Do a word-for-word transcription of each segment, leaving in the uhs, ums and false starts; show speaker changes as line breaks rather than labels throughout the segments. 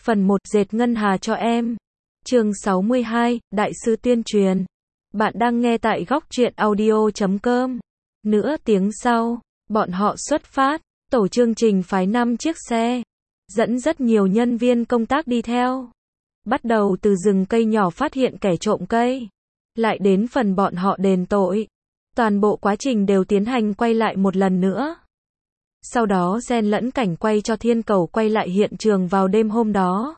Phần một Dệt ngân hà cho em. Chương sáu mươi hai, Đại sư tuyên truyền. Bạn đang nghe tại góc truyện audio chấm com. Nửa tiếng sau, bọn họ xuất phát, tổ chương trình phái năm chiếc xe, dẫn rất nhiều nhân viên công tác đi theo. Bắt đầu từ rừng cây nhỏ phát hiện kẻ trộm cây, lại đến phần bọn họ đền tội. Toàn bộ quá trình đều tiến hành quay lại một lần nữa. Sau đó xen lẫn cảnh quay cho thiên cầu quay lại hiện trường vào đêm hôm đó.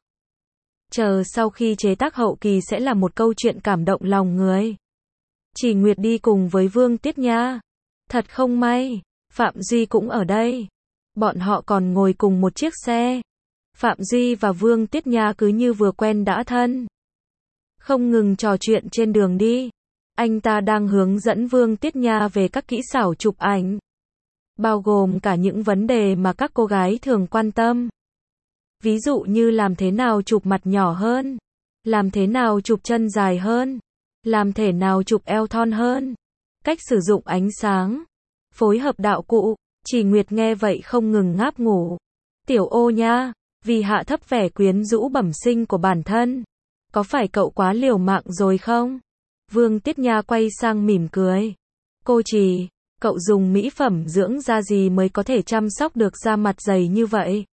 Chờ sau khi chế tác hậu kỳ sẽ là một câu chuyện cảm động lòng người. Chỉ Nguyệt đi cùng với Vương Tiết Nha. Thật không may, Phạm Duy cũng ở đây. Bọn họ còn ngồi cùng một chiếc xe. Phạm Duy và Vương Tiết Nha cứ như vừa quen đã thân. Không ngừng trò chuyện trên đường đi. Anh ta đang hướng dẫn Vương Tiết Nha về các kỹ xảo chụp ảnh, bao gồm cả những vấn đề mà các cô gái thường quan tâm. Ví dụ như làm thế nào chụp mặt nhỏ hơn, làm thế nào chụp chân dài hơn, làm thế nào chụp eo thon hơn, cách sử dụng ánh sáng, phối hợp đạo cụ. Chỉ Nguyệt nghe vậy không ngừng ngáp ngủ. Tiểu Ô nha, vì hạ thấp vẻ quyến rũ bẩm sinh của bản thân, có phải cậu quá liều mạng rồi không? Vương Tiết Nha quay sang mỉm cười. Cô Chỉ, cậu dùng mỹ phẩm dưỡng da gì mới có thể chăm sóc được da mặt dày như vậy?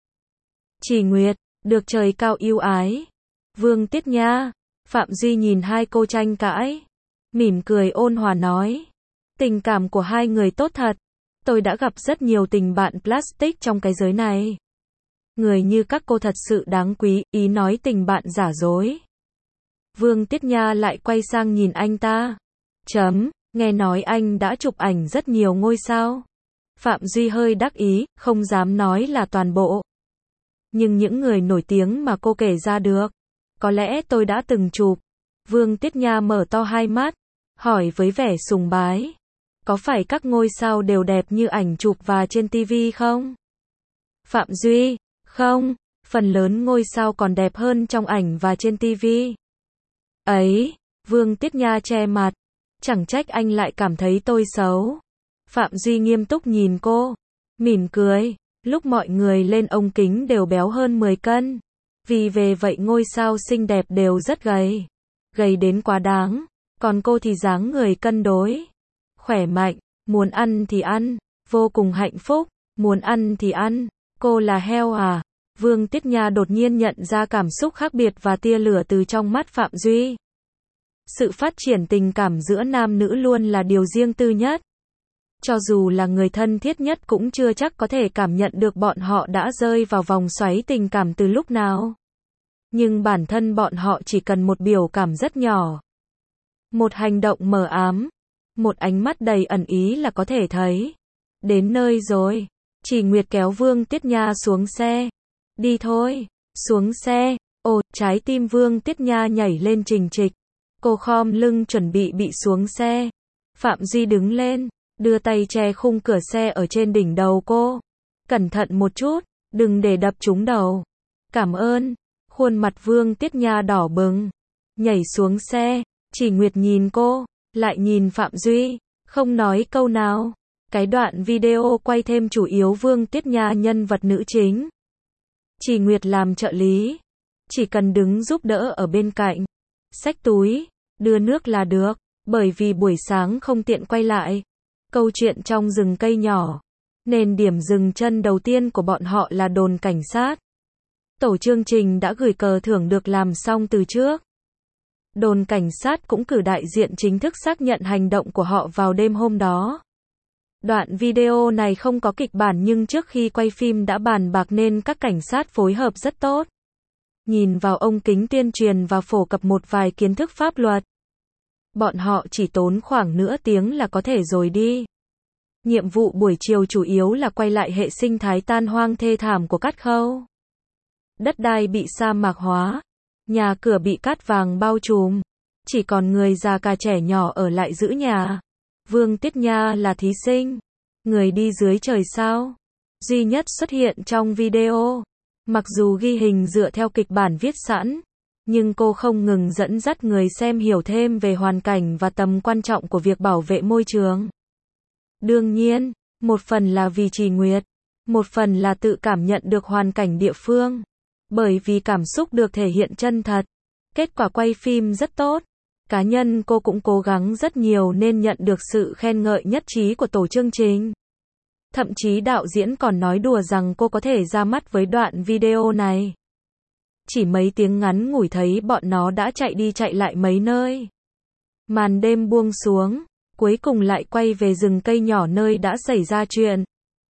Chỉ Nguyệt, được trời cao yêu ái. Vương Tiết Nha, Phạm Duy nhìn hai cô tranh cãi, mỉm cười ôn hòa nói. Tình cảm của hai người tốt thật. Tôi đã gặp rất nhiều tình bạn plastic trong cái giới này. Người như các cô thật sự đáng quý, ý nói tình bạn giả dối. Vương Tiết Nha lại quay sang nhìn anh ta. Chấm, nghe nói anh đã chụp ảnh rất nhiều ngôi sao. Phạm Duy hơi đắc ý, không dám nói là toàn bộ. Nhưng những người nổi tiếng mà cô kể ra được, có lẽ tôi đã từng chụp. Vương Tiết Nha mở to hai mắt, hỏi với vẻ sùng bái. Có phải các ngôi sao đều đẹp như ảnh chụp và trên ti vi không? Phạm Duy, không, phần lớn ngôi sao còn đẹp hơn trong ảnh và trên ti vi. Ấy, Vương Tiết Nha che mặt. Chẳng trách anh lại cảm thấy tôi xấu. Phạm Duy nghiêm túc nhìn cô, mỉm cười. Lúc mọi người lên ống kính đều béo hơn mười cân. Vì về vậy ngôi sao xinh đẹp đều rất gầy. Gầy đến quá đáng. Còn cô thì dáng người cân đối, khỏe mạnh, muốn ăn thì ăn, vô cùng hạnh phúc, muốn ăn thì ăn. Cô là heo à? Vương Tiết Nha đột nhiên nhận ra cảm xúc khác biệt và tia lửa từ trong mắt Phạm Duy. Sự phát triển tình cảm giữa nam nữ luôn là điều riêng tư nhất. Cho dù là người thân thiết nhất cũng chưa chắc có thể cảm nhận được bọn họ đã rơi vào vòng xoáy tình cảm từ lúc nào. Nhưng bản thân bọn họ chỉ cần một biểu cảm rất nhỏ, một hành động mờ ám, một ánh mắt đầy ẩn ý là có thể thấy. Đến nơi rồi. Chỉ Nguyệt kéo Vương Tiết Nha xuống xe. Đi thôi. Xuống xe. Ồ, trái tim Vương Tiết Nha nhảy lên trình trịch. Cô khom lưng chuẩn bị bị xuống xe. Phạm Duy đứng lên, đưa tay che khung cửa xe ở trên đỉnh đầu cô. Cẩn thận một chút, đừng để đập trúng đầu. Cảm ơn. Khuôn mặt Vương Tiết Nha đỏ bừng. Nhảy xuống xe. Chỉ Nguyệt nhìn cô, lại nhìn Phạm Duy, không nói câu nào. Cái đoạn video quay thêm chủ yếu Vương Tiết Nha nhân vật nữ chính. Chỉ Nguyệt làm trợ lý, chỉ cần đứng giúp đỡ ở bên cạnh, xách túi, đưa nước là được, bởi vì buổi sáng không tiện quay lại. Câu chuyện trong rừng cây nhỏ, nên điểm dừng chân đầu tiên của bọn họ là đồn cảnh sát. Tổ chương trình đã gửi cờ thưởng được làm xong từ trước. Đồn cảnh sát cũng cử đại diện chính thức xác nhận hành động của họ vào đêm hôm đó. Đoạn video này không có kịch bản nhưng trước khi quay phim đã bàn bạc nên các cảnh sát phối hợp rất tốt. Nhìn vào ống kính tuyên truyền và phổ cập một vài kiến thức pháp luật. Bọn họ chỉ tốn khoảng nửa tiếng là có thể rồi đi. Nhiệm vụ buổi chiều chủ yếu là quay lại hệ sinh thái tan hoang thê thảm của Cát Khâu. Đất đai bị sa mạc hóa, nhà cửa bị cát vàng bao trùm, chỉ còn người già cả trẻ nhỏ ở lại giữ nhà. Vương Tiết Nha là thí sinh, người đi dưới trời sao duy nhất xuất hiện trong video. Mặc dù ghi hình dựa theo kịch bản viết sẵn, nhưng cô không ngừng dẫn dắt người xem hiểu thêm về hoàn cảnh và tầm quan trọng của việc bảo vệ môi trường. Đương nhiên, một phần là vì Chỉ Nguyệt, một phần là tự cảm nhận được hoàn cảnh địa phương. Bởi vì cảm xúc được thể hiện chân thật. Kết quả quay phim rất tốt. Cá nhân cô cũng cố gắng rất nhiều nên nhận được sự khen ngợi nhất trí của tổ chương trình. Thậm chí đạo diễn còn nói đùa rằng cô có thể ra mắt với đoạn video này. Chỉ mấy tiếng ngắn ngủi thấy bọn nó đã chạy đi chạy lại mấy nơi. Màn đêm buông xuống, cuối cùng lại quay về rừng cây nhỏ nơi đã xảy ra chuyện.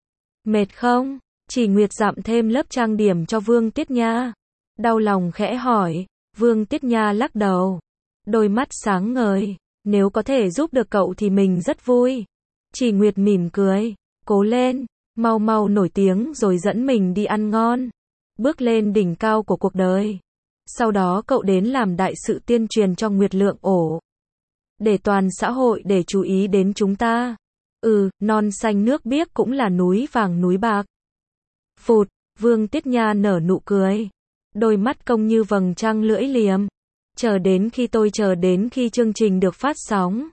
Mệt không? Chỉ Nguyệt dặm thêm lớp trang điểm cho Vương Tiết Nha. Đau lòng khẽ hỏi. Vương Tiết Nha lắc đầu. Đôi mắt sáng ngời. Nếu có thể giúp được cậu thì mình rất vui. Chỉ Nguyệt mỉm cười. Cố lên, mau mau nổi tiếng rồi dẫn mình đi ăn ngon. Bước lên đỉnh cao của cuộc đời. Sau đó cậu đến làm đại sự tuyên truyền cho Nguyệt Lượng ổ. Để toàn xã hội để chú ý đến chúng ta. Ừ, non xanh nước biếc cũng là núi vàng núi bạc. Phụt, Vương Tiết Nha nở nụ cười. Đôi mắt cong như vầng trăng lưỡi liềm. Chờ đến khi tôi chờ đến khi chương trình được phát sóng.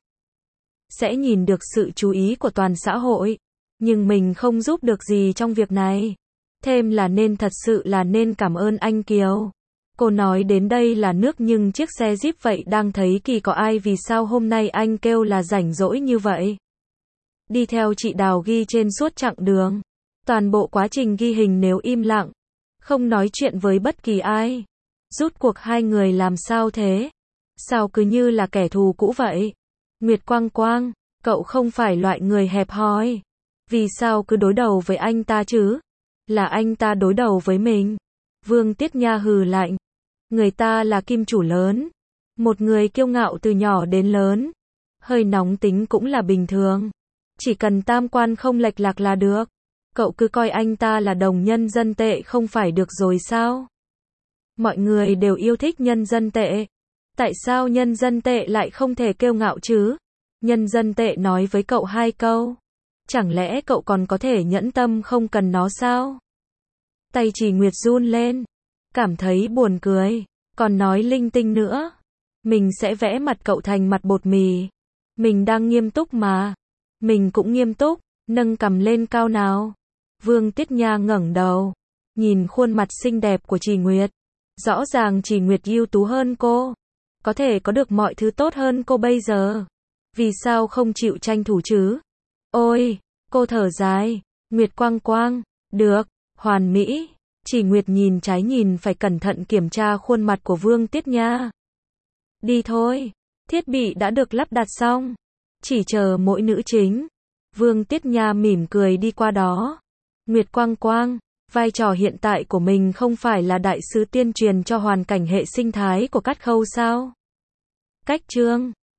Sẽ nhìn được sự chú ý của toàn xã hội. Nhưng mình không giúp được gì trong việc này. Thêm là nên thật sự là nên cảm ơn anh Kiều. Cô nói đến đây là nước nhưng chiếc xe Jeep vậy đang thấy kỳ có ai vì sao hôm nay anh kêu là rảnh rỗi như vậy. Đi theo chị Đào ghi trên suốt chặng đường. Toàn bộ quá trình ghi hình nếu im lặng. Không nói chuyện với bất kỳ ai. Rút cuộc hai người làm sao thế? Sao cứ như là kẻ thù cũ vậy? Nguyệt Quang Quang, cậu không phải loại người hẹp hòi. Vì sao cứ đối đầu với anh ta chứ? Là anh ta đối đầu với mình. Vương Tiết Nha hừ lạnh. Người ta là kim chủ lớn. Một người kiêu ngạo từ nhỏ đến lớn. Hơi nóng tính cũng là bình thường. Chỉ cần tam quan không lệch lạc là được. Cậu cứ coi anh ta là đồng nhân dân tệ không phải được rồi sao? Mọi người đều yêu thích nhân dân tệ. Tại sao nhân dân tệ lại không thể kiêu ngạo chứ? Nhân dân tệ nói với cậu hai câu. Chẳng lẽ cậu còn có thể nhẫn tâm không cần nó sao? Tay Chỉ Nguyệt run lên. Cảm thấy buồn cười. Còn nói linh tinh nữa. Mình sẽ vẽ mặt cậu thành mặt bột mì. Mình đang nghiêm túc mà. Mình cũng nghiêm túc. Nâng cằm lên cao nào. Vương Tiết Nha ngẩng đầu. Nhìn khuôn mặt xinh đẹp của Chỉ Nguyệt. Rõ ràng Chỉ Nguyệt ưu tú hơn cô. Có thể có được mọi thứ tốt hơn cô bây giờ. Vì sao không chịu tranh thủ chứ? Ôi, cô thở dài. Nguyệt Quang Quang. Được, hoàn mỹ. Chỉ Nguyệt nhìn trái nhìn phải cẩn thận kiểm tra khuôn mặt của Vương Tiết Nha. Đi thôi. Thiết bị đã được lắp đặt xong. Chỉ chờ mỗi nữ chính. Vương Tiết Nha mỉm cười đi qua đó. Nguyệt Quang Quang. Vai trò hiện tại của mình không phải là đại sứ tuyên truyền cho hoàn cảnh hệ sinh thái của Cát Khâu sao? Cách chương